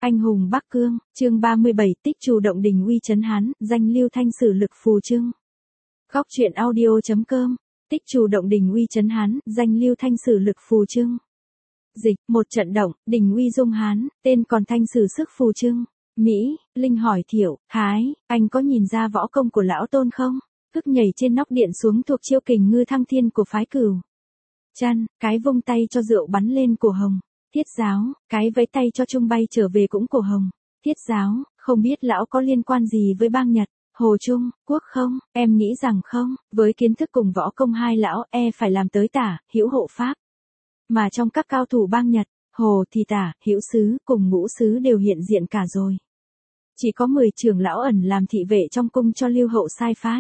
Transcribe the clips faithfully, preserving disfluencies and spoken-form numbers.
Anh hùng Bắc Cương, chương ba mươi bảy, tích chủ động đình uy trấn Hán, danh Lưu Thanh sử lực phù trưng. Góc truyện audio.com, tích chủ động đình uy trấn Hán, danh Lưu Thanh sử lực phù trưng. Dịch, một trận động, đình uy dung Hán, tên còn Thanh sử sức phù trưng. Mỹ, Linh hỏi Thiệu, Thái, anh có nhìn ra võ công của lão Tôn không? Tức nhảy trên nóc điện xuống thuộc chiêu kình ngư thăng thiên của phái Cửu. Chăn, cái vung tay cho rượu bắn lên cổ Hồng. Thiết giáo, cái vẫy tay cho trung bay trở về cũng cổ Hồng. Thiết giáo, không biết lão có liên quan gì với bang Nhật, Hồ Trung, Quốc không? Em nghĩ rằng không, với kiến thức cùng võ công hai lão e phải làm tới tả, hữu hộ pháp. Mà trong các cao thủ bang Nhật, Hồ thì tả, hữu sứ cùng ngũ sứ đều hiện diện cả rồi. Chỉ có mười trưởng lão ẩn làm thị vệ trong cung cho Lưu Hậu sai phái.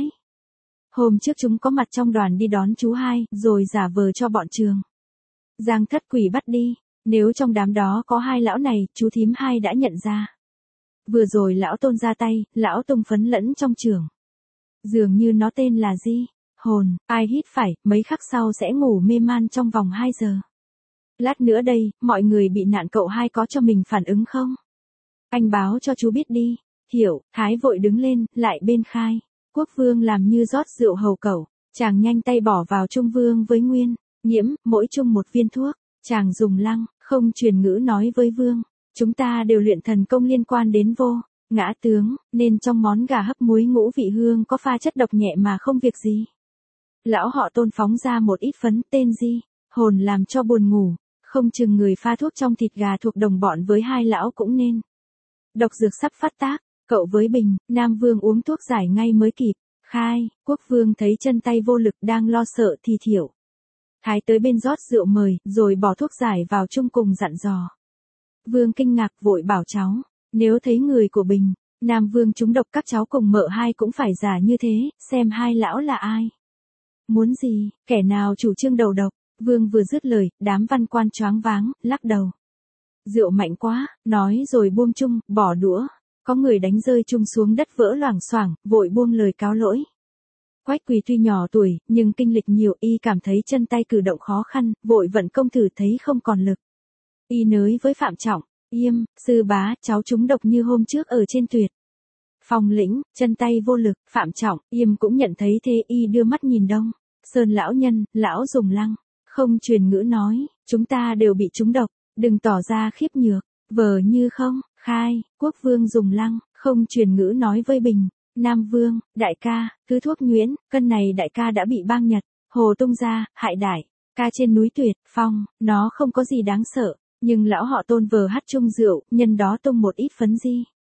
Hôm trước chúng có mặt trong đoàn đi đón chú hai, rồi giả vờ cho bọn Trường Giang Thất Quỷ bắt đi. Nếu trong đám đó có hai lão này, chú thím hai đã nhận ra. Vừa rồi lão Tôn ra tay, lão tung phấn lẫn trong trường. Dường như nó tên là gì? Hồn, ai hít phải, mấy khắc sau sẽ ngủ mê man trong vòng hai giờ. Lát nữa đây, mọi người bị nạn cậu hai có cho mình phản ứng không? Anh báo cho chú biết đi. Hiểu, Thái vội đứng lên, lại bên Khai. Quốc vương làm như rót rượu hầu cẩu. Chàng nhanh tay bỏ vào Trung vương với Nguyên, Nhiễm, mỗi chung một viên thuốc. Chàng dùng lăng, không truyền ngữ nói với vương. Chúng ta đều luyện thần công liên quan đến vô, ngã tướng, nên trong món gà hấp muối ngũ vị hương có pha chất độc nhẹ mà không việc gì. Lão họ Tôn phóng ra một ít phấn tên gì, hồn làm cho buồn ngủ, không chừng người pha thuốc trong thịt gà thuộc đồng bọn với hai lão cũng nên. Độc dược sắp phát tác, cậu với Bình, Nam Vương uống thuốc giải ngay mới kịp. Khai, Quốc vương thấy chân tay vô lực đang lo sợ thì Thiệu Thái tới bên rót rượu mời, rồi bỏ thuốc giải vào chung cùng dặn dò. Vương kinh ngạc vội bảo cháu, nếu thấy người của Bình, Nam Vương trúng độc các cháu cùng mợ hai cũng phải giả như thế, xem hai lão là ai. Muốn gì, kẻ nào chủ trương đầu độc, Vương vừa dứt lời, đám văn quan choáng váng, lắc đầu. Rượu mạnh quá, nói rồi buông chung, bỏ đũa, có người đánh rơi chung xuống đất vỡ loảng xoảng, vội buông lời cáo lỗi. Quách Quỳ tuy nhỏ tuổi, nhưng kinh lịch nhiều, y cảm thấy chân tay cử động khó khăn, vội vận công thử thấy không còn lực. Y nới với Phạm Trọng, Yêm, sư bá, cháu trúng độc như hôm trước ở trên Tuyệt Phong lĩnh, chân tay vô lực, Phạm Trọng, Yêm cũng nhận thấy thế, y đưa mắt nhìn Đông Sơn lão nhân, lão dùng lăng, không truyền ngữ nói, chúng ta đều bị trúng độc, đừng tỏ ra khiếp nhược, vờ như không. Khai, Quốc vương dùng lăng, không truyền ngữ nói với Bình, Nam Vương, đại ca, cứ thuốc nhuyễn, cân này đại ca đã bị bang Nhật, Hồ tung ra, hại đại ca trên núi Tuyệt Phong, nó không có gì đáng sợ, nhưng lão họ Tôn vờ hắt chung rượu, nhân đó tung một ít phấn di.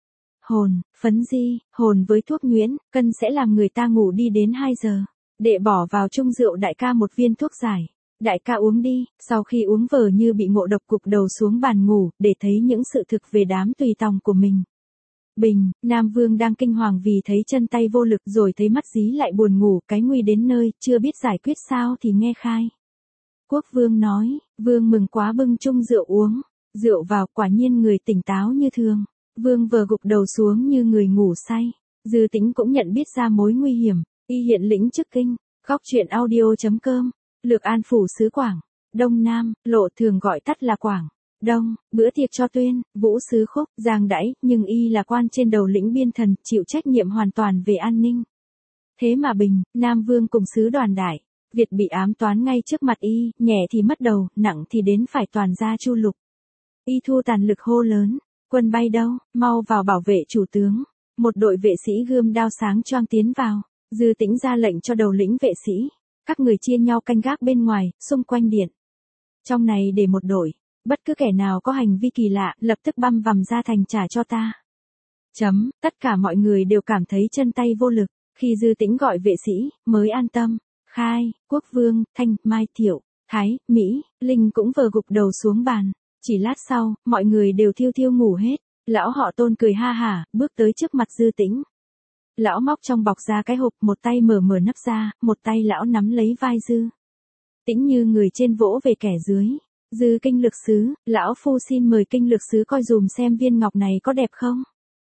Hồn, phấn di, hồn với thuốc nhuyễn, cân sẽ làm người ta ngủ đi đến hai giờ. Đệ bỏ vào chung rượu đại ca một viên thuốc giải. Đại ca uống đi, sau khi uống vờ như bị ngộ độc cục đầu xuống bàn ngủ, để thấy những sự thực về đám tùy tòng của mình. Bình, Nam Vương đang kinh hoàng vì thấy chân tay vô lực rồi thấy mắt dí lại buồn ngủ, cái nguy đến nơi, chưa biết giải quyết sao thì nghe Khai. Quốc vương nói, vương mừng quá bưng chung rượu uống, rượu vào quả nhiên người tỉnh táo như thường, vương vờ gục đầu xuống như người ngủ say, Dư Tĩnh cũng nhận biết ra mối nguy hiểm, y hiện lĩnh chức kinh, góc truyện audio.com, Lược An phủ xứ Quảng, Đông Nam, lộ thường gọi tắt là Quảng. Đông, bữa tiệc cho Tuyên, Vũ sứ Khúc, Giang đãi, nhưng y là quan trên đầu lĩnh biên thần, chịu trách nhiệm hoàn toàn về an ninh. Thế mà Bình, Nam Vương cùng sứ đoàn đại, Việt bị ám toán ngay trước mặt y, nhẹ thì mất đầu, nặng thì đến phải toàn gia chu lục. Y thu tàn lực hô lớn, quân bay đâu, mau vào bảo vệ chủ tướng. Một đội vệ sĩ gươm đao sáng choang tiến vào, Dư Tĩnh ra lệnh cho đầu lĩnh vệ sĩ, các người chia nhau canh gác bên ngoài, xung quanh điện. Trong này để một đội. Bất cứ kẻ nào có hành vi kỳ lạ, lập tức băm vằm ra thành trả cho ta. Chấm, tất cả mọi người đều cảm thấy chân tay vô lực, khi Dư Tĩnh gọi vệ sĩ, mới an tâm. Khai, Quốc vương, Thanh, Mai, Thiệu, Thái, Mỹ, Linh cũng vờ gục đầu xuống bàn. Chỉ lát sau, mọi người đều thiêu thiêu ngủ hết. Lão họ Tôn cười ha hả, bước tới trước mặt Dư Tĩnh. Lão móc trong bọc ra cái hộp, một tay mở mở nắp ra, một tay lão nắm lấy vai Dư Tĩnh như người trên vỗ về kẻ dưới. Dư kinh lược sứ, lão phu xin mời kinh lược sứ coi dùm xem viên ngọc này có đẹp không.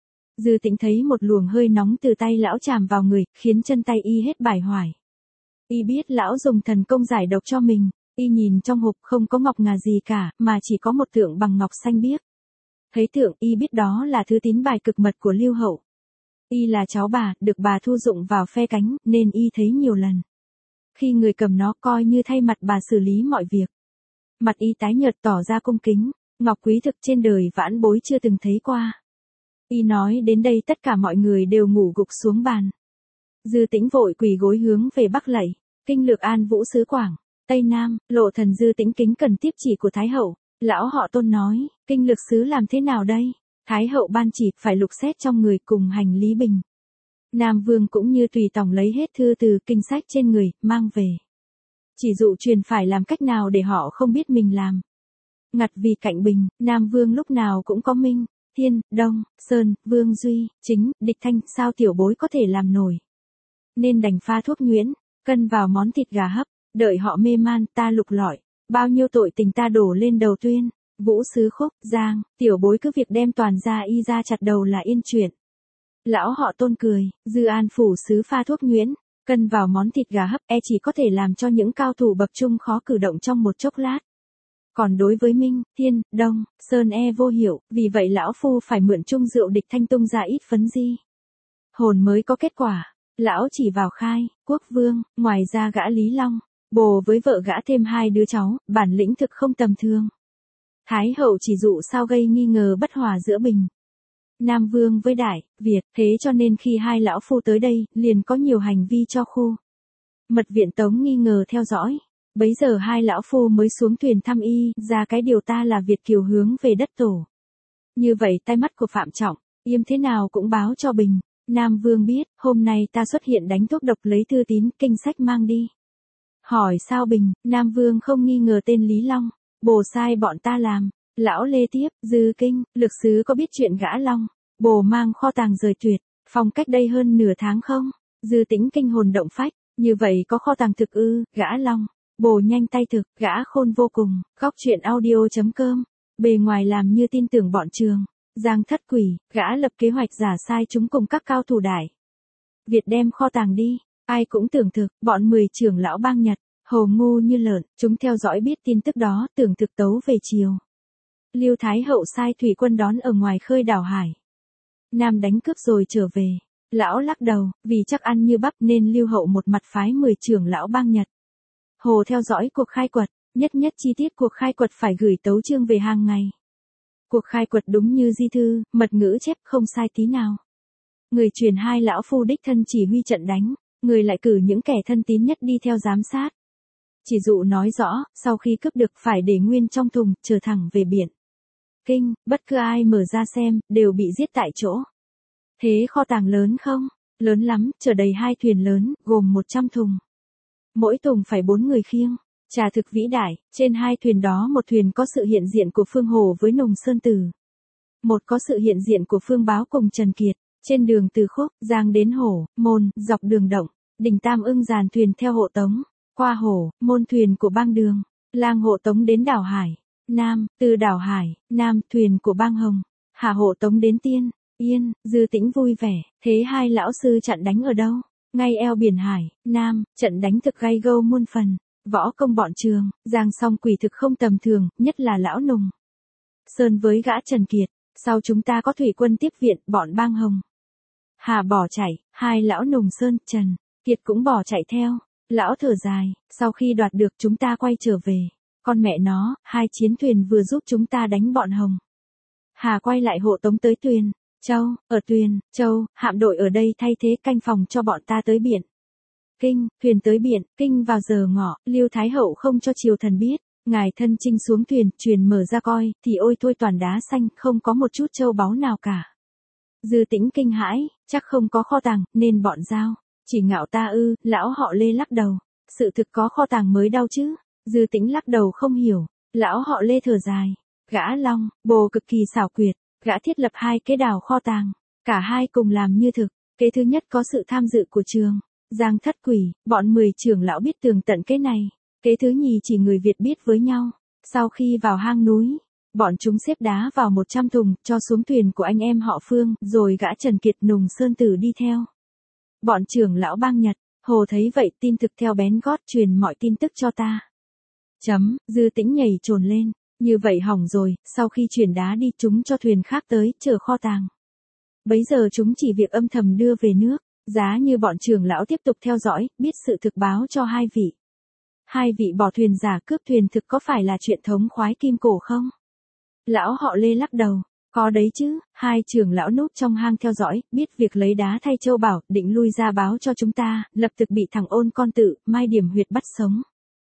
Dư Tĩnh thấy một luồng hơi nóng từ tay lão chạm vào người, khiến chân tay y hết bài hoài. Y biết lão dùng thần công giải độc cho mình, y nhìn trong hộp không có ngọc ngà gì cả, mà chỉ có một tượng bằng ngọc xanh biếc. Thấy tượng y biết đó là thứ tín bài cực mật của Lưu Hậu. Y là cháu bà, được bà thu dụng vào phe cánh, nên y thấy nhiều lần. Khi người cầm nó coi như thay mặt bà xử lý mọi việc. Mặt y tái nhợt tỏ ra cung kính, ngọc quý thực trên đời vãn bối chưa từng thấy qua. Y nói đến đây tất cả mọi người đều ngủ gục xuống bàn. Dư Tĩnh vội quỳ gối hướng về bắc lạy, kinh lược An Vũ sứ Quảng, Tây Nam, lộ thần Dư Tĩnh kính cần tiếp chỉ của Thái Hậu. Lão họ Tôn nói, kinh lược sứ làm thế nào đây? Thái Hậu ban chỉ phải lục xét trong người cùng hành lý bình. Nam Vương cũng như tùy tổng lấy hết thư từ kinh sách trên người, mang về. Chỉ dụ truyền phải làm cách nào để họ không biết mình làm. Ngặt vì cạnh bình, Nam Vương lúc nào cũng có Minh, Thiên, Đông, Sơn, Vương Duy, Chính, Địch Thanh, sao tiểu bối có thể làm nổi. Nên đành pha thuốc nhuyễn, cân vào món thịt gà hấp, đợi họ mê man ta lục lọi, bao nhiêu tội tình ta đổ lên đầu Tuyên, Vũ sứ Khúc, Giang, tiểu bối cứ việc đem toàn ra y ra chặt đầu là yên chuyện. Lão họ Tôn cười, Dư An phủ sứ pha thuốc nhuyễn, cân vào món thịt gà hấp e chỉ có thể làm cho những cao thủ bậc trung khó cử động trong một chốc lát. Còn đối với Minh, Thiên, Đông, Sơn e vô hiệu, vì vậy lão phu phải mượn chung rượu Địch Thanh tung ra ít phấn di. Hồn mới có kết quả, lão chỉ vào Khai, Quốc Vương, ngoài ra gã Lý Long, bồ với vợ gã thêm hai đứa cháu, bản lĩnh thực không tầm thường. Thái Hậu chỉ dụ sao gây nghi ngờ bất hòa giữa Bình, Nam Vương với Đại, Việt, thế cho nên khi hai lão phu tới đây, liền có nhiều hành vi cho khu. Mật viện Tống nghi ngờ theo dõi. Bấy giờ hai lão phu mới xuống thuyền thăm y, ra cái điều ta là Việt kiều hướng về đất tổ. Như vậy tai mắt của Phạm Trọng, yêm thế nào cũng báo cho Bình, Nam Vương biết, hôm nay ta xuất hiện đánh thuốc độc lấy thư tín, kinh sách mang đi. Hỏi sao Bình, Nam Vương không nghi ngờ tên Lý Long, bồ sai bọn ta làm. Lão Lê tiếp, Dư Kinh, lược sứ có biết chuyện gã Long, bồ mang kho tàng rời tuyệt, phong cách đây hơn nửa tháng không? Dư Tĩnh kinh hồn động phách, như vậy có kho tàng thực ư, gã Long. Bồ nhanh tay thực, gã khôn vô cùng, góc chuyện audio chấm com, bề ngoài làm như tin tưởng bọn Trường, Giang thất quỷ, gã lập kế hoạch giả sai chúng cùng các cao thủ đại. Việt đem kho tàng đi, ai cũng tưởng thực, bọn mười trưởng lão bang Nhật, hồ ngu như lợn, chúng theo dõi biết tin tức đó, tưởng thực tấu về chiều. Lưu Thái Hậu sai thủy quân đón ở ngoài khơi đảo Hải. Nam đánh cướp rồi trở về, lão lắc đầu, vì chắc ăn như bắp nên Lưu Hậu một mặt phái mười trưởng lão bang Nhật. Hồ theo dõi cuộc khai quật, nhất nhất chi tiết cuộc khai quật phải gửi tấu chương về hàng ngày. Cuộc khai quật đúng như di thư, mật ngữ chép không sai tí nào. Người truyền hai lão phu đích thân chỉ huy trận đánh, người lại cử những kẻ thân tín nhất đi theo giám sát. Chỉ dụ nói rõ, sau khi cướp được phải để nguyên trong thùng, chờ thẳng về biển. Kinh, bất cứ ai mở ra xem, đều bị giết tại chỗ. Thế kho tàng lớn không? Lớn lắm, chở đầy hai thuyền lớn, gồm một trăm thùng. Mỗi thùng phải bốn người khiêng. Trà thực vĩ đại, trên hai thuyền đó một thuyền có sự hiện diện của Phương Hồ với Nùng Sơn Tử. Một có sự hiện diện của Phương Báo cùng Trần Kiệt. Trên đường từ Khúc, Giang đến Hổ, Môn, dọc đường Động, Đình Tam ưng dàn thuyền theo hộ tống. Qua Hổ, Môn thuyền của bang Đường. Lang hộ tống đến đảo Hải. Nam, từ đảo Hải, Nam, thuyền của bang Hồng. Hà hộ tống đến Tiên, Yên, Dư Tĩnh vui vẻ. Thế hai lão sư chặn đánh ở đâu? Ngay eo biển Hải, Nam, trận đánh thực gay gâu muôn phần. Võ công bọn Trường, Giang song quỷ thực không tầm thường, nhất là lão Nùng Sơn với gã Trần Kiệt. Sau chúng ta có thủy quân tiếp viện, bọn bang Hồng Hà bỏ chạy, hai lão Nùng Sơn, Trần Kiệt cũng bỏ chạy theo. Lão thở dài, sau khi đoạt được chúng ta quay trở về. Con mẹ nó, hai chiến thuyền vừa giúp chúng ta đánh bọn Hồng Hà quay lại hộ tống tới Tuyền Châu, ở Tuyền Châu, hạm đội ở đây thay thế canh phòng cho bọn ta tới biển. Kinh, thuyền tới biển, kinh vào giờ ngọ, Lưu Thái Hậu không cho triều thần biết, ngài thân chinh xuống thuyền, truyền mở ra coi, thì ôi thôi toàn đá xanh, không có một chút châu báu nào cả. Dư Tĩnh kinh hãi, chắc không có kho tàng, nên bọn giao, chỉ ngạo ta ư, lão họ Lê lắc đầu, sự thực có kho tàng mới đau chứ. Dư Tĩnh lắc đầu không hiểu, lão họ Lê thở dài, gã Long, bồ cực kỳ xảo quyệt, gã thiết lập hai kế đào kho tàng, cả hai cùng làm như thực, kế thứ nhất có sự tham dự của Trường, Giang thất quỷ, bọn mười trưởng lão biết tường tận kế này, kế thứ nhì chỉ người Việt biết với nhau, sau khi vào hang núi, bọn chúng xếp đá vào một trăm thùng, cho xuống thuyền của anh em họ Phương, rồi gã Trần Kiệt Nùng Sơn Tử đi theo. Bọn trưởng lão bang Nhật, Hồ thấy vậy tin thực theo bén gót truyền mọi tin tức cho ta. Chấm, Dư Tĩnh nhảy trồn lên, Như vậy hỏng rồi, sau khi chuyển đá đi chúng cho thuyền khác tới, chở kho tàng. Bấy giờ chúng chỉ việc âm thầm đưa về nước, giá như bọn trưởng lão tiếp tục theo dõi, biết sự thực báo cho hai vị. Hai vị bỏ thuyền giả cướp thuyền thực có phải là chuyện thống khoái kim cổ không? Lão họ Lê lắc đầu, có đấy chứ, hai trưởng lão núp trong hang theo dõi, biết việc lấy đá thay châu bảo, định lui ra báo cho chúng ta, lập tức bị thằng Ôn con tự, Mai Điểm Huyệt bắt sống.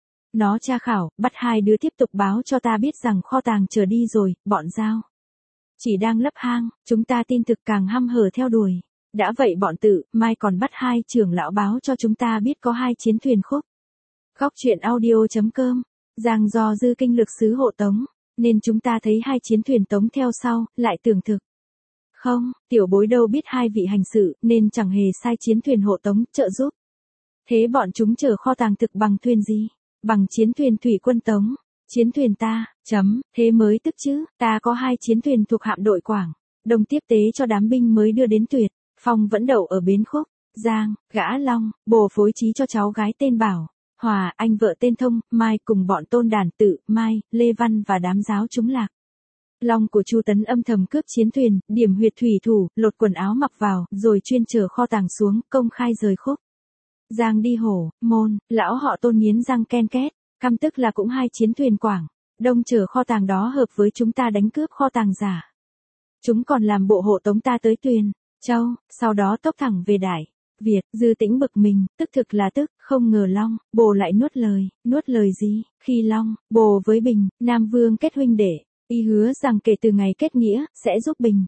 Nó tra khảo, bắt hai đứa tiếp tục báo cho ta biết rằng kho tàng chờ đi rồi, bọn Giao chỉ đang lấp hang, chúng ta tin thực càng hăm hở theo đuổi. Đã vậy bọn tự, Mai còn bắt hai trưởng lão báo cho chúng ta biết có hai chiến thuyền khúc. Góc truyện audio.com, Giang do dư kinh lực sứ hộ tống, nên chúng ta thấy hai chiến thuyền tống theo sau, lại tưởng thực. Không, tiểu bối đâu biết hai vị hành sự, nên chẳng hề sai chiến thuyền hộ tống, trợ giúp. Thế bọn chúng chở kho tàng thực bằng thuyền gì? Bằng chiến thuyền thủy quân tống. Chiến thuyền ta, chấm, thế mới tức chứ, ta có hai chiến thuyền thuộc hạm đội Quảng, Đông tiếp tế cho đám binh mới đưa đến Tuyệt, Phong vẫn đậu ở bến Khúc, Giang, Gã Long, bồ phối trí cho cháu gái tên Bảo, Hòa, anh vợ tên Thông, Mai cùng bọn Tôn Đản Tự, Mai, Lê Văn và đám giáo chúng lạc. Long của Chu Tấn âm thầm cướp chiến thuyền, điểm huyệt thủy thủ, lột quần áo mặc vào, rồi chuyên chở kho tàng xuống, công khai rời Khúc. Giang đi Hổ, Môn, lão họ Tôn nghiến răng ken két, căm tức là cũng hai chiến thuyền Quảng, Đông chở kho tàng đó hợp với chúng ta đánh cướp kho tàng giả. Chúng còn làm bộ hộ tống ta tới Tuyền, Châu, sau đó tốc thẳng về Đại Việt. Dư Tĩnh bực mình, tức thực là tức, không ngờ Long, bồ lại nuốt lời, nuốt lời gì? Khi Long, bồ với Bình, Nam Vương kết huynh đệ, y hứa rằng kể từ ngày kết nghĩa, sẽ giúp Bình,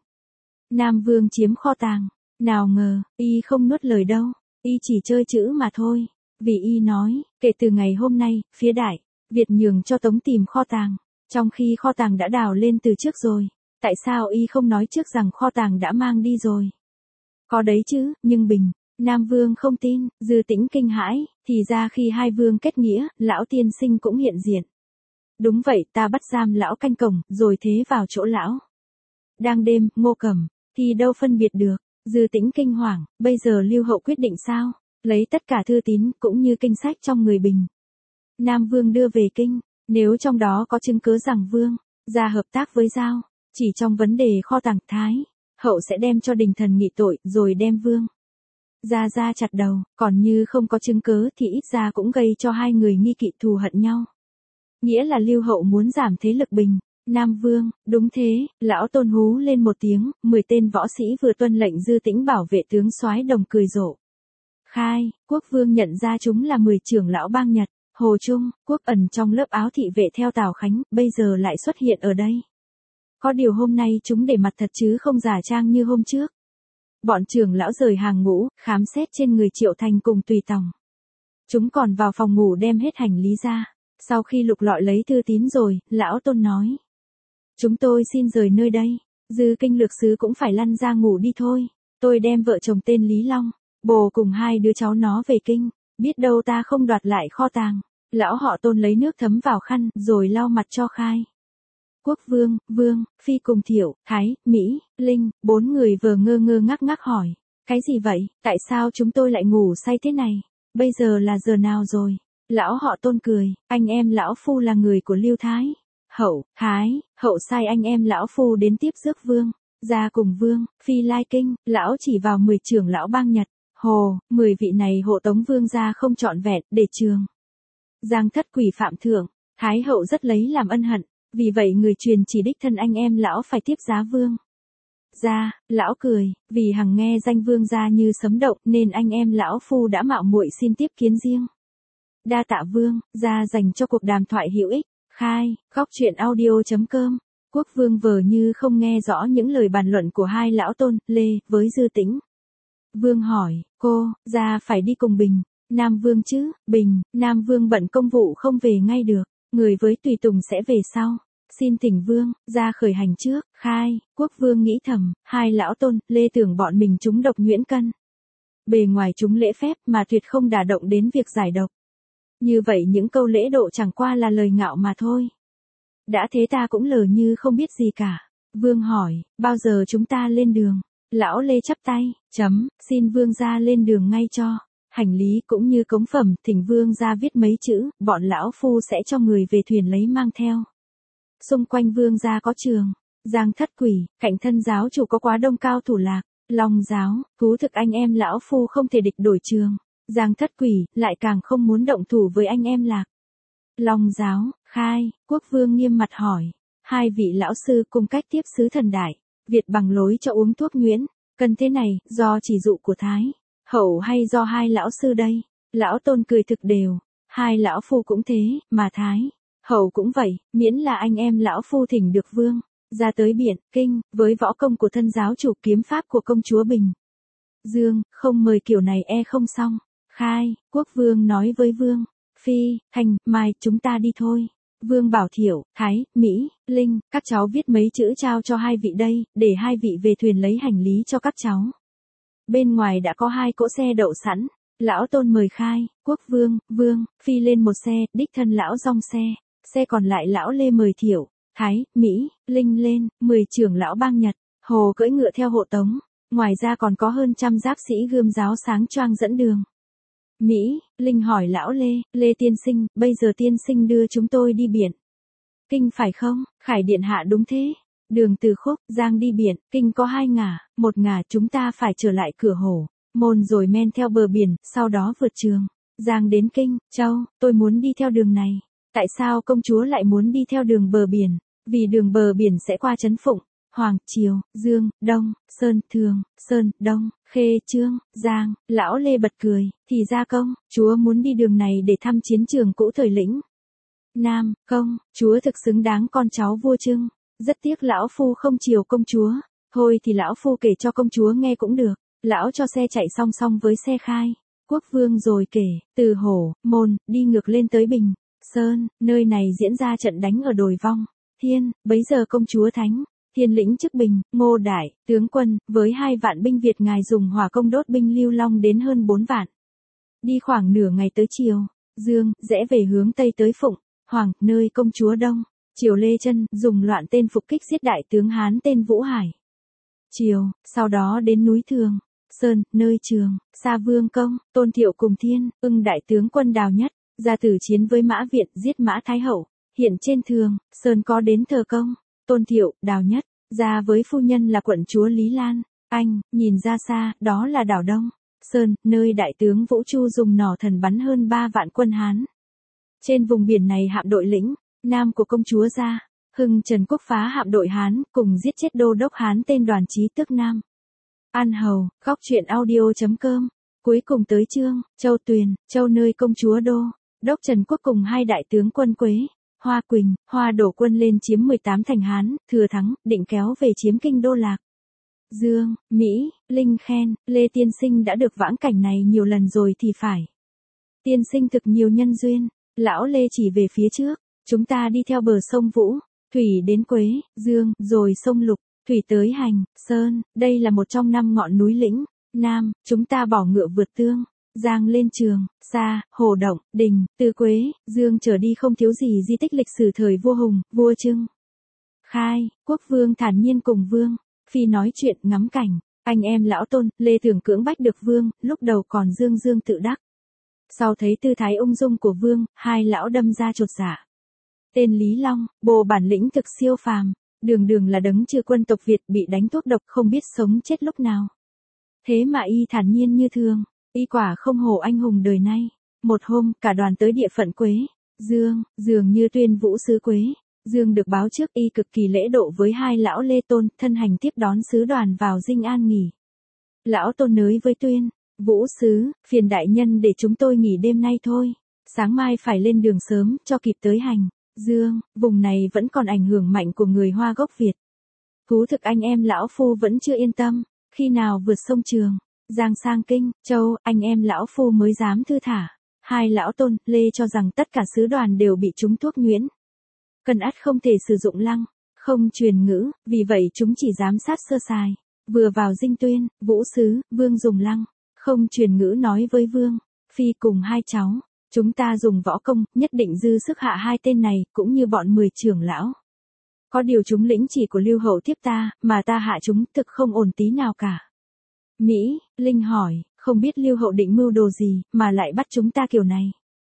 Nam Vương chiếm kho tàng. Nào ngờ, y không nuốt lời đâu, y chỉ chơi chữ mà thôi. Vì y nói, kể từ ngày hôm nay, phía Đại Việt nhường cho Tống tìm kho tàng, trong khi kho tàng đã đào lên từ trước rồi. Tại sao y không nói trước rằng kho tàng đã mang đi rồi? Có đấy chứ, nhưng Bình, Nam Vương không tin. Dư Tĩnh kinh hãi, thì ra khi hai vương kết nghĩa, lão tiên sinh cũng hiện diện. Đúng vậy, ta bắt giam lão canh cổng, rồi thế vào chỗ lão. Đang đêm, Ngô Cẩm, thì đâu phân biệt được. Dư Tĩnh kinh hoàng, bây giờ Lưu Hậu quyết định sao? Lấy tất cả thư tín, cũng như kinh sách trong người Bình, Nam Vương đưa về kinh, nếu trong đó có chứng cứ rằng Vương ra hợp tác với Giao, chỉ trong vấn đề kho tàng, Thái Hậu sẽ đem cho đình thần nghị tội, rồi đem Vương ra ra chặt đầu, còn như không có chứng cứ thì ít ra cũng gây cho hai người nghi kỵ thù hận nhau. Nghĩa là Lưu Hậu muốn giảm thế lực Bình, Nam Vương. Đúng thế, lão Tôn hú lên một tiếng, mười tên võ sĩ vừa tuân lệnh Dư Tĩnh bảo vệ tướng soái đồng cười rộ. Khai, Quốc Vương nhận ra chúng là mười trưởng lão bang Nhật, Hồ Trung, Quốc ẩn trong lớp áo thị vệ theo Tào Khánh, bây giờ lại xuất hiện ở đây. Có điều hôm nay chúng để mặt thật chứ không giả trang như hôm trước. Bọn trưởng lão rời hàng ngũ, khám xét trên người Triệu Thành cùng tùy tòng. Chúng còn vào phòng ngủ đem hết hành lý ra. Sau khi lục lọi lấy thư tín rồi, lão Tôn nói: chúng tôi xin rời nơi đây. Dư kinh lược sứ cũng phải lăn ra ngủ đi thôi. Tôi đem vợ chồng tên Lý Long, bồ cùng hai đứa cháu nó về kinh. Biết đâu ta không đoạt lại kho tàng. Lão họ Tôn lấy nước thấm vào khăn, rồi lau mặt cho Khai. Quốc Vương, Vương, Phi cùng Thiệu, Thái, Mỹ, Linh, bốn người vừa ngơ ngơ ngác ngác hỏi. Cái gì vậy, tại sao chúng tôi lại ngủ say thế này? Bây giờ là giờ nào rồi? Lão họ Tôn cười, anh em lão phu là người của Lưu Thái Hậu, Thái Hậu sai anh em lão phu đến tiếp rước Vương ra cùng Vương Phi lai kinh. Lão chỉ vào mười trưởng lão bang Nhật, Hồ, mười vị này hộ tống Vương ra không trọn vẹn, để trường Giang thất quỷ phạm thượng. Thái Hậu rất lấy làm ân hận, vì vậy người truyền chỉ đích thân anh em lão phải tiếp giá Vương ra. Lão cười, vì hằng nghe danh Vương ra như sấm động, nên anh em lão phu đã mạo muội xin tiếp kiến riêng. Đa tạ Vương ra dành cho cuộc đàm thoại hữu ích. Khai, góc truyện audio.com. Quốc Vương vờ như không nghe rõ những lời bàn luận của hai lão Tôn, Lê, với Dư Tĩnh. Vương hỏi, cô, ra phải đi cùng Bình, Nam Vương chứ? Bình, Nam Vương bận công vụ không về ngay được, người với tùy tùng sẽ về sau. Xin thỉnh Vương ra khởi hành trước. Khai, Quốc Vương nghĩ thầm, hai lão Tôn, Lê tưởng bọn mình trúng độc nhuyễn cân. Bề ngoài chúng lễ phép mà tuyệt không đả động đến việc giải độc. Như vậy những câu lễ độ chẳng qua là lời ngạo mà thôi. Đã thế ta cũng lờ như không biết gì cả. Vương hỏi, bao giờ chúng ta lên đường? Lão Lê chắp tay, chấm, xin Vương ra lên đường ngay cho. Hành lý cũng như cống phẩm, thỉnh Vương ra viết mấy chữ, bọn lão phu sẽ cho người về thuyền lấy mang theo. xung quanh vương gia có trường, Giang Thất Quỷ, cạnh thân giáo chủ có quá đông cao thủ lạc, Long giáo, thú thực anh em lão phu không thể địch đổi trường, Giang Thất Quỷ, lại càng không muốn động thủ với anh em lạc. Long giáo, khai, quốc vương nghiêm mặt hỏi, hai vị lão sư cùng cách tiếp sứ thần đại, Việt bằng lối cho uống thuốc nhuyễn, cần thế này, do chỉ dụ của Thái, Hậu hay do hai lão sư đây? Lão Tôn cười thực đều, hai lão phu cũng thế, mà Thái, Hậu cũng vậy, miễn là anh em lão phu thỉnh được vương, ra tới biển, kinh, với võ công của thân giáo chủ kiếm pháp của công chúa Bình. Dương, không mời kiểu này e không xong. Khai, quốc vương nói với vương, Phi, Thành, Mai, chúng ta đi thôi. Vương bảo Thiệu, Thái, Mỹ, Linh, các cháu viết mấy chữ trao cho hai vị đây, để hai vị về thuyền lấy hành lý cho các cháu. Bên ngoài đã có hai cỗ xe đậu sẵn. Lão Tôn mời Khai, quốc vương, vương, Phi lên một xe, đích thân lão dong xe. Xe còn lại lão Lê mời Thiệu, Thái, Mỹ, Linh lên, mười trưởng lão bang Nhật, Hồ cưỡi ngựa theo hộ tống. Ngoài ra còn có hơn trăm giáp sĩ gươm giáo sáng choang dẫn đường. Mỹ, Linh hỏi lão Lê, Lê tiên sinh, bây giờ tiên sinh đưa chúng tôi đi biển. Kinh phải không? Khải điện hạ đúng thế. Đường từ Khúc, Giang đi biển, kinh có hai ngả, một ngả chúng ta phải trở lại cửa hồ, môn rồi men theo bờ biển, sau đó vượt Trường Giang đến kinh, Châu, tôi muốn đi theo đường này. Tại sao công chúa lại muốn đi theo đường bờ biển? Vì đường bờ biển sẽ qua Trấn Phụng, Hoàng, Triều, Dương, Đông, Sơn, Thường, Sơn, Đông, Khê, Trương, Giang. Lão Lê bật cười, thì ra công, chúa muốn đi đường này để thăm chiến trường cũ thời lĩnh Nam, công, chúa thực xứng đáng con cháu vua Trưng. Rất tiếc lão phu không chiều công chúa. Thôi thì lão phu kể cho công chúa nghe cũng được. Lão cho xe chạy song song với xe Khai, quốc vương rồi kể, từ Hổ, Môn, đi ngược lên tới Bình Sơn, nơi này diễn ra trận đánh ở đồi Vong Thiên, bấy giờ công chúa Thánh Thiên lĩnh chức Bình, Ngô Đại, tướng quân, với hai vạn binh Việt ngài dùng hỏa công đốt binh Lưu Long đến hơn bốn vạn. Đi khoảng nửa ngày tới chiều, Dương, rẽ về hướng Tây tới Phụng, Hoàng, nơi công chúa Đông, Triều Lê Chân, dùng loạn tên phục kích giết đại tướng Hán tên Vũ Hải. Triều, sau đó đến núi Thường Sơn, nơi Trường Sa Vương Công, Tôn Thiệu cùng Thiên, Ưng đại tướng quân Đào Nhất, ra tử chiến với Mã Viện giết Mã Thái Hậu, hiện trên Thường Sơn có đến thờ công. Tôn Thiệu, Đào Nhất, ra với phu nhân là quận chúa Lý Lan, Anh, nhìn ra xa, đó là đảo Đông Sơn, nơi đại tướng Vũ Chu dùng nỏ thần bắn hơn ba vạn quân Hán. Trên vùng biển này hạm đội lĩnh Nam của công chúa ra, Hưng Trần Quốc phá hạm đội Hán, cùng giết chết đô đốc Hán tên Đoàn Chí Tước Nam. An Hầu, góc truyện audio.com. Cuối cùng tới chương, Châu Tuyền, Châu nơi công chúa đô, đốc Trần Quốc cùng hai đại tướng quân Quế, Hoa Quỳnh, Hoa đổ quân lên chiếm mười tám thành Hán, thừa thắng, định kéo về chiếm kinh đô lạc. Dương, Mỹ, Linh khen, Lê tiên sinh đã được vãng cảnh này nhiều lần rồi thì phải. Tiên sinh thực nhiều nhân duyên, lão Lê chỉ về phía trước, chúng ta đi theo bờ sông Vũ, thủy đến Quế, Dương, rồi sông Lục, thủy tới Hành, Sơn, đây là một trong năm ngọn núi lĩnh Nam, chúng ta bỏ ngựa vượt Tương Giang lên Trường Sa, Hồ Động, Đình, từ Quế, Dương trở đi không thiếu gì di tích lịch sử thời vua Hùng, vua Trưng. Khai, quốc vương thản nhiên cùng vương, Phi nói chuyện ngắm cảnh, anh em lão Tôn, Lê tưởng cưỡng bách được vương, lúc đầu còn dương dương tự đắc. Sau thấy tư thái ung dung của vương, hai lão đâm ra chột dạ. Tên Lý Long, bồ bản lĩnh thực siêu phàm, đường đường là đấng trừ quân tộc Việt bị đánh thuốc độc không biết sống chết lúc nào. Thế mà y thản nhiên như thường, y quả không hổ anh hùng đời nay. Một hôm, cả đoàn tới địa phận Quế, Dương, dường như tuyên vũ sứ Quế. Dương được báo trước y cực kỳ lễ độ với hai lão Lê Tôn, thân hành tiếp đón sứ đoàn vào dinh an nghỉ. Lão Tôn nới với tuyên, vũ sứ, phiền đại nhân để chúng tôi nghỉ đêm nay thôi. Sáng mai phải lên đường sớm, cho kịp tới hành. Dương, vùng này vẫn còn ảnh hưởng mạnh của người Hoa gốc Việt. Thú thực anh em lão phu vẫn chưa yên tâm, khi nào vượt sông Trường Giang sang Kinh, Châu, anh em lão phu mới dám thư thả. Hai lão Tôn, Lê cho rằng tất cả sứ đoàn đều bị trúng thuốc nhuyễn. Cần ắt không thể sử dụng lăng, không truyền ngữ, vì vậy chúng chỉ giám sát sơ sài. Vừa vào dinh tuyên, vũ sứ, vương dùng lăng, không truyền ngữ nói với vương, Phi cùng hai cháu. Chúng ta dùng võ công, nhất định dư sức hạ hai tên này, cũng như bọn mười trưởng lão. Có điều chúng lĩnh chỉ của Lưu Hậu tiếp ta, mà ta hạ chúng thực không ổn tí nào cả. Mỹ, Linh hỏi, không biết Lưu Hậu định mưu đồ gì, mà lại bắt chúng ta kiểu này.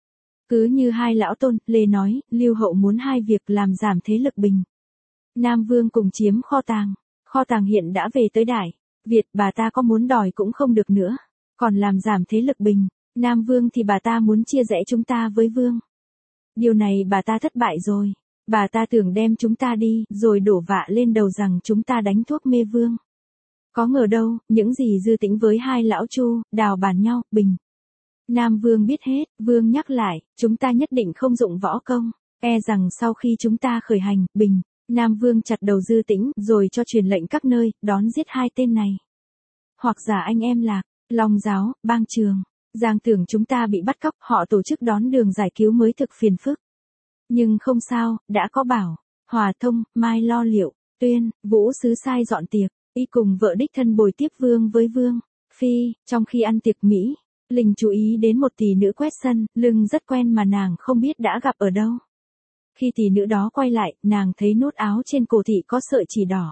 Cứ như hai lão tôn, Lê nói, Lưu Hậu muốn hai việc làm giảm thế lực Bình Nam Vương cùng chiếm kho tàng. Kho tàng hiện đã về tới Đại Việt, bà ta có muốn đòi cũng không được nữa. Còn làm giảm thế lực Bình Nam Vương thì bà ta muốn chia rẽ chúng ta với Vương. Điều này bà ta thất bại rồi. Bà ta tưởng đem chúng ta đi, rồi đổ vạ lên đầu rằng chúng ta đánh thuốc mê Vương. Có ngờ đâu, những gì Dư Tĩnh với hai lão Chu, Đào bàn nhau, Bình Nam Vương biết hết, Vương nhắc lại, chúng ta nhất định không dụng võ công, e rằng sau khi chúng ta khởi hành, Bình Nam Vương chặt đầu Dư Tĩnh, rồi cho truyền lệnh các nơi, đón giết hai tên này. Hoặc giả anh em Lạc, Long Giáo, Bang Trường, Giang tưởng chúng ta bị bắt cóc, họ tổ chức đón đường giải cứu mới thực phiền phức. Nhưng không sao, đã có Bảo, Hòa Thông, Mai lo liệu, Tuyên, Vũ sứ sai dọn tiệc, y cùng vợ đích thân bồi tiếp Vương với Vương Phi. Trong khi ăn tiệc Mỹ, Linh chú ý đến một tỷ nữ quét sân, lưng rất quen mà nàng không biết đã gặp ở đâu. Khi tỷ nữ đó quay lại, nàng thấy nút áo trên cổ thị có sợi chỉ đỏ.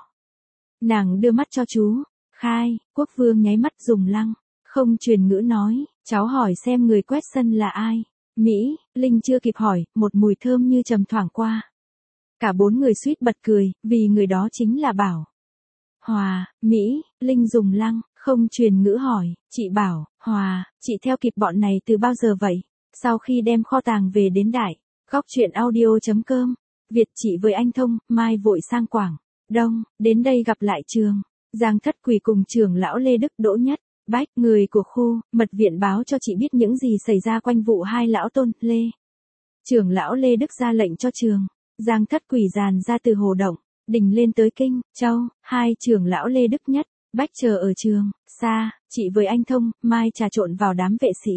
Nàng đưa mắt cho chú Khai, Quốc Vương nháy mắt dùng lăng, không truyền ngữ nói, cháu hỏi xem người quét sân là ai. Mỹ, Linh chưa kịp hỏi, một mùi thơm như trầm thoảng qua. Cả bốn người suýt bật cười, vì người đó chính là Bảo, Hòa, Mỹ. Linh dùng lăng, không truyền ngữ hỏi, chị Bảo, Hòa, chị theo kịp bọn này từ bao giờ vậy? Sau khi đem kho tàng về đến Đại Góc truyện audio.com, Việt chị với anh Thông, Mai vội sang Quảng Đông, đến đây gặp lại Trường Giang Thất Quỳ cùng trưởng lão Lê Đức Đỗ Nhất Bách, người của khu mật viện báo cho chị biết những gì xảy ra quanh vụ hai lão tôn, Lê. Trưởng lão Lê Đức ra lệnh cho Trường Giang Thất Quỳ dàn ra từ Hồ Động, Đình lên tới Kinh Châu. Hai trưởng lão Lê Đức Nhất Bách chờ ở trường xa, chị với anh Thông, Mai trà trộn vào đám vệ sĩ.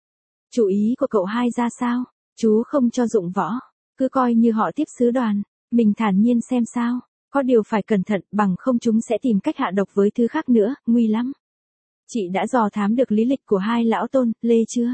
Chủ ý của cậu hai ra sao? Chú không cho dụng võ, cứ coi như họ tiếp sứ đoàn, mình thản nhiên xem sao. Có điều phải cẩn thận, bằng không chúng sẽ tìm cách hạ độc với thứ khác nữa, nguy lắm. Chị đã dò thám được lý lịch của hai lão tôn, Lê chưa?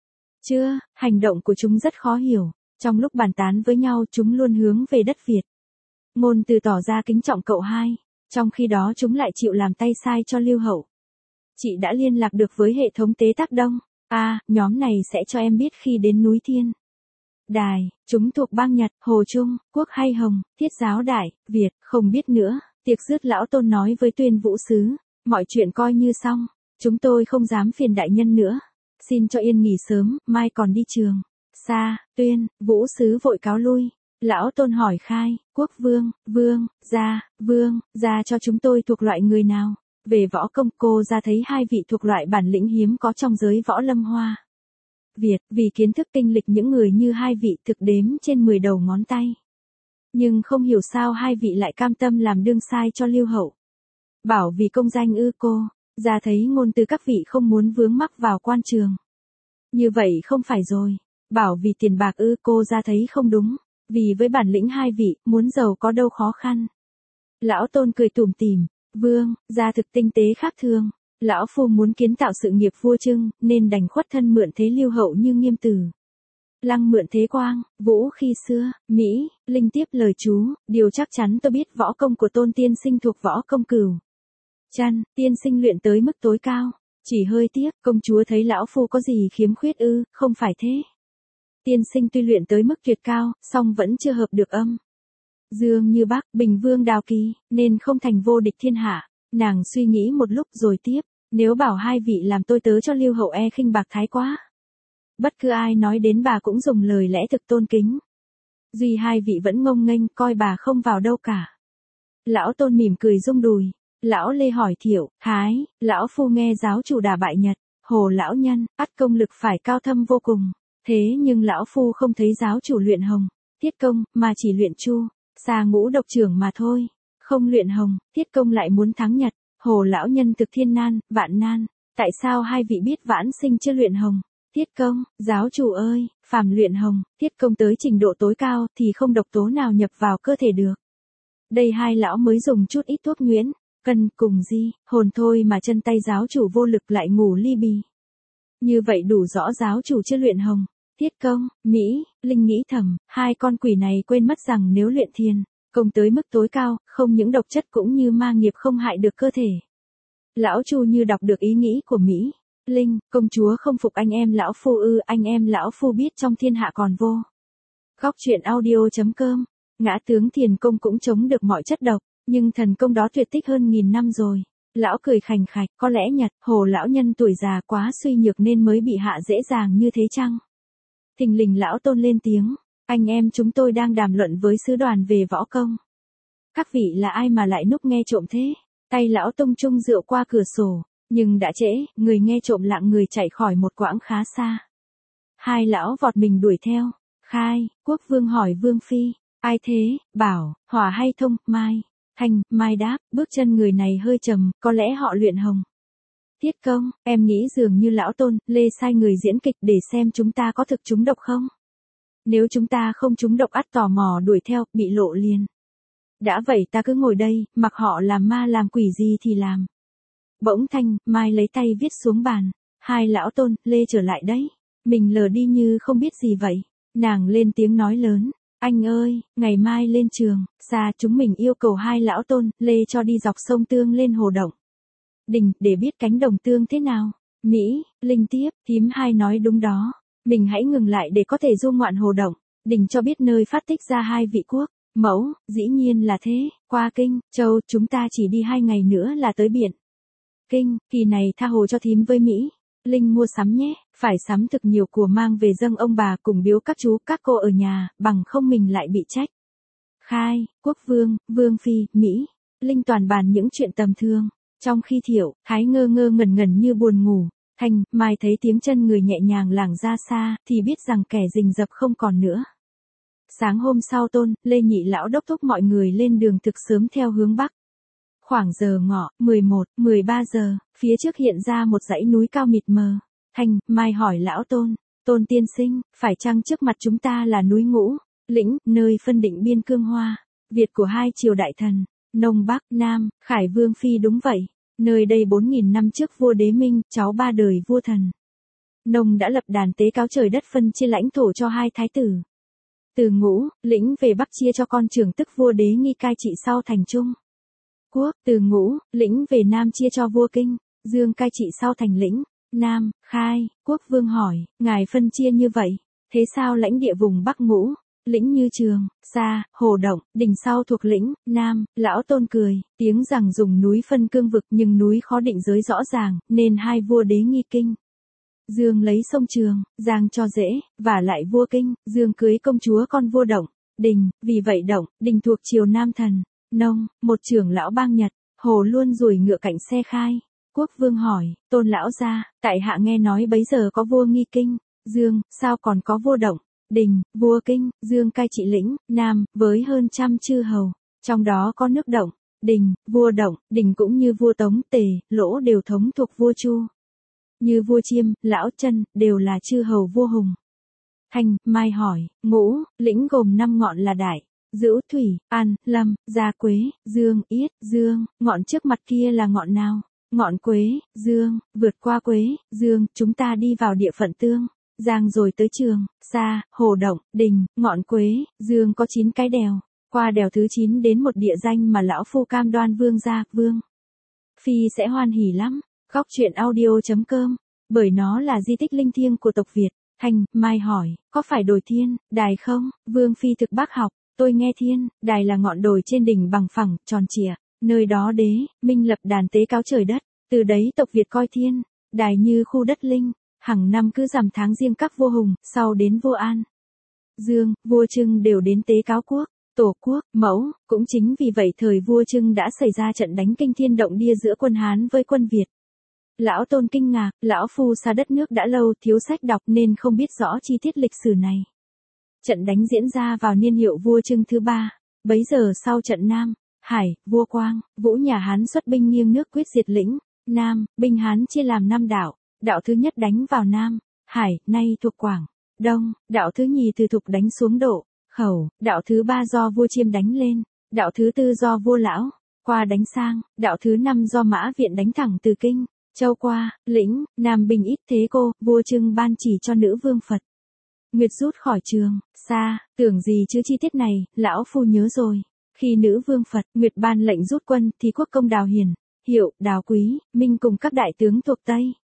Chưa, hành động của chúng rất khó hiểu. Trong lúc bàn tán với nhau chúng luôn hướng về đất Việt. Ngôn từ tỏ ra kính trọng cậu hai, trong khi đó chúng lại chịu làm tay sai cho Lưu Hậu. Chị đã liên lạc được với hệ thống tế tác Đông. À, nhóm này sẽ cho em biết khi đến núi Thiên Đài. Chúng thuộc bang Nhật, Hồ Trung, Quốc hay Hồng, Thiết giáo Đại Việt, không biết nữa. Tiệc dứt lão tôn nói với Tuyên Vũ sứ, mọi chuyện coi như xong. Chúng tôi không dám phiền đại nhân nữa. Xin cho yên nghỉ sớm, mai còn đi trường xa. Tuyên Vũ sứ vội cáo lui. Lão tôn hỏi Khai, Quốc Vương, Vương, gia, Vương, gia cho chúng tôi thuộc loại người nào? Về võ công, cô ra thấy hai vị thuộc loại bản lĩnh hiếm có trong giới võ lâm hoa Việt, vì kiến thức kinh lịch những người như hai vị thực đếm trên mười đầu ngón tay. Nhưng không hiểu sao hai vị lại cam tâm làm đương sai cho Lưu Hậu. Bảo vì công danh ư cô, ra thấy ngôn từ các vị không muốn vướng mắc vào quan trường. Như vậy không phải rồi. Bảo vì tiền bạc ư, cô ra thấy không đúng. Vì với bản lĩnh hai vị, muốn giàu có đâu khó khăn. Lão tôn cười tủm tỉm, Vương, gia thực tinh tế khác thường. Lão phu muốn kiến tạo sự nghiệp vua Trưng, nên đành khuất thân mượn thế Lưu Hậu như Nghiêm Tử. Lăng mượn thế Quang, Vũ khi xưa, Mỹ. Linh tiếp lời chú, điều chắc chắn tôi biết võ công của Tôn tiên sinh thuộc võ công Cửu Chân, tiên sinh luyện tới mức tối cao. Chỉ hơi tiếc, công chúa thấy lão phu có gì khiếm khuyết ư? Không phải thế. Tiên sinh tuy luyện tới mức tuyệt cao, song vẫn chưa hợp được âm Dương như Bắc, Bình Vương Đào Kỳ, nên không thành vô địch thiên hạ. Nàng suy nghĩ một lúc rồi tiếp, nếu bảo hai vị làm tôi tớ cho Lưu Hậu e khinh bạc thái quá. Bất cứ ai nói đến bà cũng dùng lời lẽ thực tôn kính. Duy hai vị vẫn ngông nghênh, coi bà không vào đâu cả. Lão tôn mỉm cười rung đùi. Lão Lê hỏi Thiệu, Thái, lão phu nghe giáo chủ đả bại Nhật, Hồ lão nhân, ắt công lực phải cao thâm vô cùng. Thế nhưng lão phu không thấy giáo chủ luyện Hồng, Thiết công, mà chỉ luyện Chu, Sa Ngũ độc trưởng mà thôi. Không luyện Hồng, Thiết công lại muốn thắng Nhật, Hồ lão nhân thực thiên nan, vạn nan. Tại sao hai vị biết vãn sinh chưa luyện Hồng, Thiết công? Giáo chủ ơi, phàm luyện Hồng, Thiết công tới trình độ tối cao thì không độc tố nào nhập vào cơ thể được. Đây hai lão mới dùng chút ít thuốc nhuyễn, cân cùng di, hồn thôi mà chân tay giáo chủ vô lực lại ngủ ly bì. Như vậy đủ rõ giáo chủ chưa luyện Hồng, Thiết công. Mỹ, Linh nghĩ thầm, hai con quỷ này quên mất rằng nếu luyện thiền công tới mức tối cao, không những độc chất cũng như ma nghiệp không hại được cơ thể. Lão Chu như đọc được ý nghĩ của Mỹ, Linh, công chúa không phục anh em lão phu ư, anh em lão phu biết trong thiên hạ còn vô. Góc truyện audio.com, ngã tướng Thiền Công cũng chống được mọi chất độc, nhưng thần công đó tuyệt tích hơn nghìn năm rồi. Lão cười khành khạch, có lẽ Nhật, Hồ lão nhân tuổi già quá suy nhược nên mới bị hạ dễ dàng như thế chăng? Thình lình lão Tôn lên tiếng, anh em chúng tôi đang đàm luận với sứ đoàn về võ công. Các vị là ai mà lại núp nghe trộm thế? Tay lão tung chung rượu qua cửa sổ, nhưng đã trễ, người nghe trộm lạng người chạy khỏi một quãng khá xa. Hai lão vọt mình đuổi theo, khai, Quốc vương hỏi Vương Phi, ai thế, bảo, Hỏa hay Thông, Mai. Thanh, Mai đáp, bước chân người này hơi trầm, có lẽ họ luyện hồng. Tiết Công, em nghĩ dường như lão Tôn, Lê sai người diễn kịch để xem chúng ta có thực trúng độc không? Nếu chúng ta không trúng độc ắt tò mò đuổi theo, bị lộ liền. Đã vậy ta cứ ngồi đây, mặc họ làm ma làm quỷ gì thì làm. Bỗng Thanh, Mai lấy tay viết xuống bàn. Hai lão Tôn, Lê trở lại đấy. Mình lờ đi như không biết gì vậy. Nàng lên tiếng nói lớn. Anh ơi, ngày mai lên trường, xa chúng mình yêu cầu hai lão Tôn, Lê cho đi dọc sông Tương lên hồ Động Đình, để biết cánh đồng tương thế nào. Mỹ, Linh tiếp, thím hai nói đúng đó. Mình hãy ngừng lại để có thể du ngoạn hồ Động Đình cho biết nơi phát tích ra hai vị quốc. Mẫu, dĩ nhiên là thế, qua Kinh, Châu, chúng ta chỉ đi hai ngày nữa là tới biển. Kinh, kỳ này tha hồ cho thím với Mỹ. Linh mua sắm nhé, phải sắm thực nhiều của mang về dâng ông bà cùng biếu các chú, các cô ở nhà, bằng không mình lại bị trách. Khai, Quốc vương, Vương Phi, Mỹ. Linh toàn bàn những chuyện tầm thường. Trong khi Thiệu, Thái ngơ ngơ ngẩn ngẩn như buồn ngủ. Thanh, Mai thấy tiếng chân người nhẹ nhàng lảng ra xa, thì biết rằng kẻ rình rập không còn nữa. Sáng hôm sau Tôn, Lê nhị lão đốc thúc mọi người lên đường thực sớm theo hướng Bắc. Khoảng giờ ngọ, mười một, mười ba giờ, phía trước hiện ra một dãy núi cao mịt mờ. Thanh, Mai hỏi lão Tôn, Tôn tiên sinh, phải chăng trước mặt chúng ta là núi Ngũ, Lĩnh, nơi phân định biên cương Hoa, Việt của hai triều đại thần, Nông Bắc, Nam, Khải Vương Phi đúng vậy. Nơi đây bốn nghìn năm trước vua Đế Minh, cháu ba đời vua Thần Nông đã lập đàn tế cáo trời đất phân chia lãnh thổ cho hai thái tử. Từ Ngũ, Lĩnh về Bắc chia cho con trưởng tức vua Đế Nghi cai trị sau thành Trung Quốc. Từ Ngũ, Lĩnh về Nam chia cho vua Kinh, Dương cai trị sau thành Lĩnh, Nam. Khai, Quốc vương hỏi, ngài phân chia như vậy, thế sao lãnh địa vùng Bắc Ngũ, Lĩnh như Trường, Sa, Hồ Động, Đình sau thuộc Lĩnh, Nam? Lão Tôn cười, tiếng rằng dùng núi phân cương vực nhưng núi khó định giới rõ ràng, nên hai vua Đế Nghi Kinh, Dương lấy sông Trường, Giang cho dễ, và lại vua Kinh, Dương cưới công chúa con vua Động, Đình, vì vậy Động, Đình thuộc triều Nam thần, Nông, một trưởng lão bang Nhật, Hồ luôn rủi ngựa cạnh xe khai. Quốc vương hỏi, Tôn lão gia, tại hạ nghe nói bấy giờ có vua Nghi Kinh, Dương, sao còn có vua Động, Đình, vua Kinh, Dương cai trị Lĩnh, Nam, với hơn trăm chư hầu, trong đó có nước Động, Đình, vua Động, Đình cũng như vua Tống, Tề, Lỗ đều thống thuộc vua Chu. Như vua Chiêm, Lão Chân, đều là chư hầu vua Hùng. Thanh, Mai hỏi, Ngũ, Lĩnh gồm năm ngọn là Đại, Dữu, Thủy, An, Lâm, Gia, Quế, Dương, Yết, Dương, ngọn trước mặt kia là ngọn nào? Ngọn Quế, Dương, vượt qua Quế, Dương, chúng ta đi vào địa phận Tương, Giang rồi tới Trường, Sa, Hồ Động, Đình, ngọn Quế, Dương có chín cái đèo, qua đèo thứ chín đến một địa danh mà lão phu cam đoan Vương gia, Vương Phi sẽ hoan hỉ lắm. Góc truyện audio.com, bởi nó là di tích linh thiêng của tộc Việt. Thanh, Mai hỏi, có phải đồi Thiên, Đài không? Vương Phi thực bác học, tôi nghe Thiên, Đài là ngọn đồi trên đỉnh bằng phẳng, tròn trịa, nơi đó Đế Minh lập đàn tế cáo trời đất, từ đấy tộc Việt coi Thiên, Đài như khu đất linh, hàng năm cứ rằm tháng riêng các vua Hùng, sau đến vua An, Dương, vua Trưng đều đến tế cáo quốc, tổ quốc, mẫu, cũng chính vì vậy thời vua Trưng đã xảy ra trận đánh kinh thiên động địa giữa quân Hán với quân Việt. Lão Tôn kinh ngạc, lão phu xa đất nước đã lâu thiếu sách đọc nên không biết rõ chi tiết lịch sử này. Trận đánh diễn ra vào niên hiệu vua Trưng thứ ba, bấy giờ sau trận Nam, Hải, vua Quang, Vũ nhà Hán xuất binh nghiêng nước quyết diệt Lĩnh, Nam, binh Hán chia làm năm đảo, đảo thứ nhất đánh vào Nam, Hải, nay thuộc Quảng, Đông, đảo thứ nhì từ Thục đánh xuống Độ, Khẩu, đảo thứ ba do vua Chiêm đánh lên, đảo thứ tư do vua Lão, qua đánh sang, đảo thứ năm do Mã Viện đánh thẳng từ Kinh, Châu qua, Lĩnh, Nam binh ít thế cô, vua Trưng ban chỉ cho nữ vương Phật Nguyệt rút khỏi Trường, Sa, tưởng gì chứ chi tiết này, lão phu nhớ rồi. Khi nữ vương Phật Nguyệt ban lệnh rút quân thì quốc công Đào Hiền, Hiệu, Đào Quý, Minh cùng các đại tướng thuộc Tây,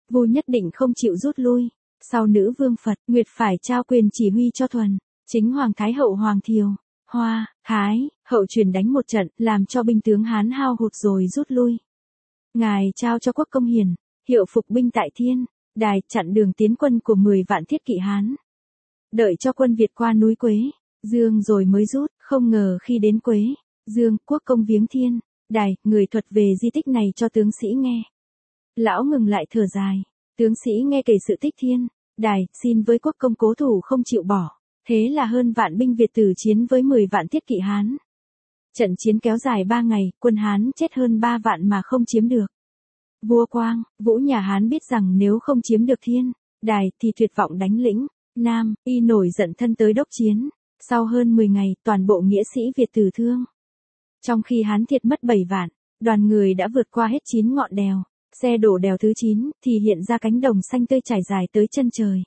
Vu nhất định không chịu rút lui. Sau nữ vương Phật, Nguyệt phải trao quyền chỉ huy cho Thuần, chính Hoàng Thái Hậu Hoàng Thiều, Hoa, Thái, Hậu truyền đánh một trận, làm cho binh tướng Hán hao hụt rồi rút lui. Ngài trao cho quốc công hiền, hiệu phục binh tại Thiên, Đài chặn đường tiến quân của mười vạn thiết kỵ Hán. Đợi cho quân Việt qua núi Quế, Dương rồi mới rút, không ngờ khi đến Quế, Dương, quốc công viếng Thiên, Đài, người thuật về di tích này cho tướng sĩ nghe. Lão ngừng lại thở dài, tướng sĩ nghe kể sự tích Thiên, Đài, xin với quốc công cố thủ không chịu bỏ, thế là hơn vạn binh Việt tử chiến với mười vạn thiết kỵ Hán. Trận chiến kéo dài ba ngày, quân Hán chết hơn ba vạn mà không chiếm được. Vua Quang, Vũ nhà Hán biết rằng nếu không chiếm được Thiên, Đài thì tuyệt vọng đánh lĩnh Nam, y nổi giận thân tới đốc chiến. Sau hơn mười ngày, toàn bộ nghĩa sĩ Việt tử thương. Trong khi Hán thiệt mất bảy vạn, đoàn người đã vượt qua hết chín ngọn đèo, xe đổ đèo thứ chín thì hiện ra cánh đồng xanh tươi trải dài tới chân trời.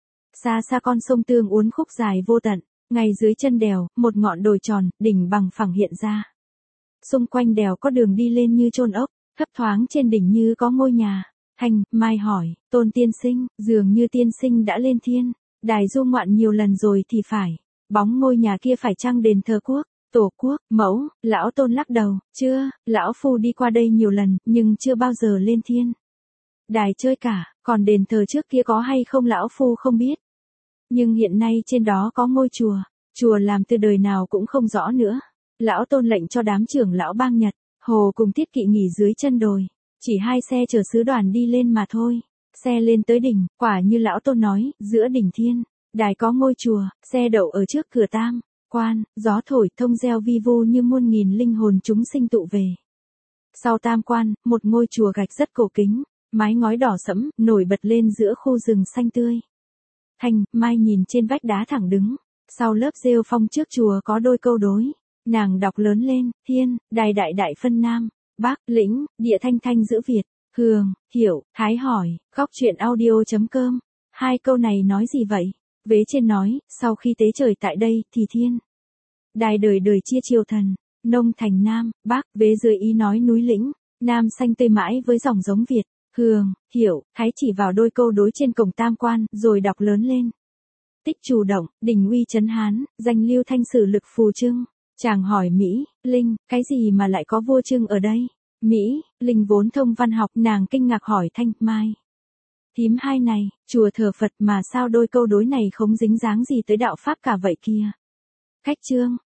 Xa xa con sông Tương uốn khúc dài vô tận, ngay dưới chân đèo, một ngọn đồi tròn, đỉnh bằng phẳng hiện ra. Xung quanh đèo có đường đi lên như chôn ốc, thấp thoáng trên đỉnh như có ngôi nhà. Hành, Mai hỏi, Tôn tiên sinh, dường như tiên sinh đã lên Thiên, Đài du ngoạn nhiều lần rồi thì phải. Bóng ngôi nhà kia phải chăng đền thờ quốc, tổ quốc, mẫu? Lão Tôn lắc đầu, chưa, lão phu đi qua đây nhiều lần, nhưng chưa bao giờ lên Thiên. Đài chơi cả, còn đền thờ trước kia có hay không lão phu không biết. Nhưng hiện nay trên đó có ngôi chùa, chùa làm từ đời nào cũng không rõ nữa. Lão Tôn lệnh cho đám trưởng lão bang Nhật, Hồ cùng Tiết Kỵ nghỉ dưới chân đồi, chỉ hai xe chở sứ đoàn đi lên mà thôi. Xe lên tới đỉnh, quả như lão Tôn nói, giữa đỉnh Thiên, Đài có ngôi chùa, xe đậu ở trước cửa Tam Quan, gió thổi thông reo vi vu như muôn nghìn linh hồn chúng sinh tụ về. Sau Tam Quan, một ngôi chùa gạch rất cổ kính, mái ngói đỏ sẫm, nổi bật lên giữa khu rừng xanh tươi. Thành, Mai nhìn trên vách đá thẳng đứng, sau lớp rêu phong trước chùa có đôi câu đối. Nàng đọc lớn lên, Thiên, Đài đại đại phân Nam, Bắc, Lĩnh, Địa thanh thanh giữ Việt, Hường, Hiểu, Thái hỏi, góc truyện audio chấm com. Hai câu này nói gì vậy? Vế trên nói, sau khi tế trời tại đây, thì Thiên, Đài đời đời chia triều thần, nông thành Nam, Bắc, vế dưới ý nói núi lĩnh, Nam xanh tươi mãi với dòng giống Việt, Hường, Hiểu, Thái chỉ vào đôi câu đối trên cổng Tam Quan, rồi đọc lớn lên. Tích chủ động, đình uy trấn Hán, danh lưu thanh sử lực phù trưng. Chàng hỏi Mỹ, Linh, cái gì mà lại có vua trưng ở đây? Mỹ, Linh vốn thông văn học, nàng kinh ngạc hỏi Thanh, Mai. Thím hai này, chùa thờ Phật mà sao đôi câu đối này không dính dáng gì tới đạo Pháp cả vậy kia? Khách trương,